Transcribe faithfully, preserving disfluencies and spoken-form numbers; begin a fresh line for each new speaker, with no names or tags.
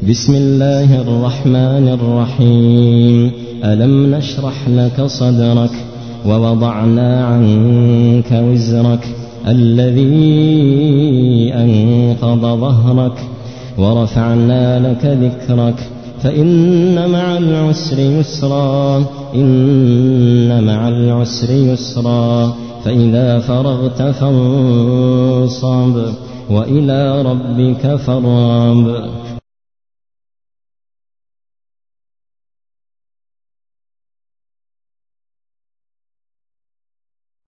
بسم الله الرحمن الرحيم. ألم نشرح لك صدرك ووضعنا عنك وزرك الذي أنقض ظهرك ورفعنا لك ذكرك فإن مع العسر يسرا إن مع العسر يسرا فإذا فرغت فانصب وإلى ربك فارغب.